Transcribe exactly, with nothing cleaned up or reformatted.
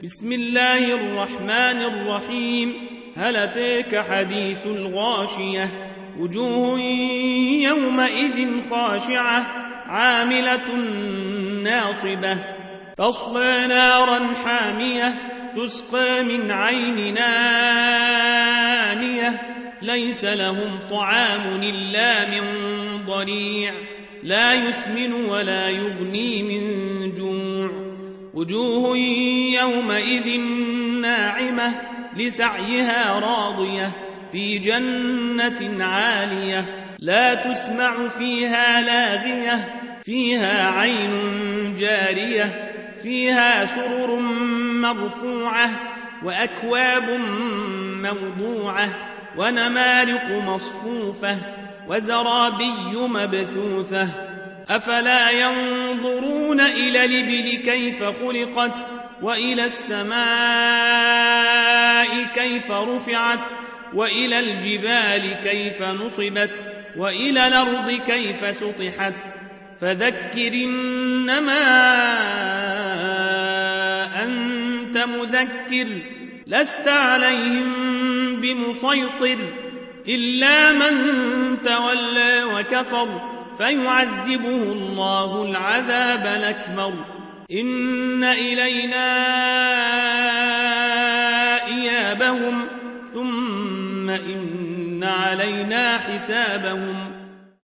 بسم الله الرحمن الرحيم. هل أتاك حديث الغاشية وجوه يومئذ خاشعة عاملة ناصبة تصلى نارا حامية تسقى من عين آنية ليس لهم طعام إلا من ضريع لا يسمن ولا يغني من جوع وجوه يومئذ ناعمة لسعيها راضية في جنة عالية لا تسمع فيها لاغية فيها عين جارية فيها سرر مرفوعة وأكواب موضوعة ونمارق مصفوفة وزرابي مبثوثة أفلا ينظرون إلى الإبل كيف خلقت وإلى السماء كيف رفعت وإلى الجبال كيف نصبت وإلى الأرض كيف سطحت فذكر إنما أنت مذكر لست عليهم بمسيطر إلا من تولى وكفر فيعذبه الله العذاب الأكبر إن إلينا إيابهم ثم إن علينا حسابهم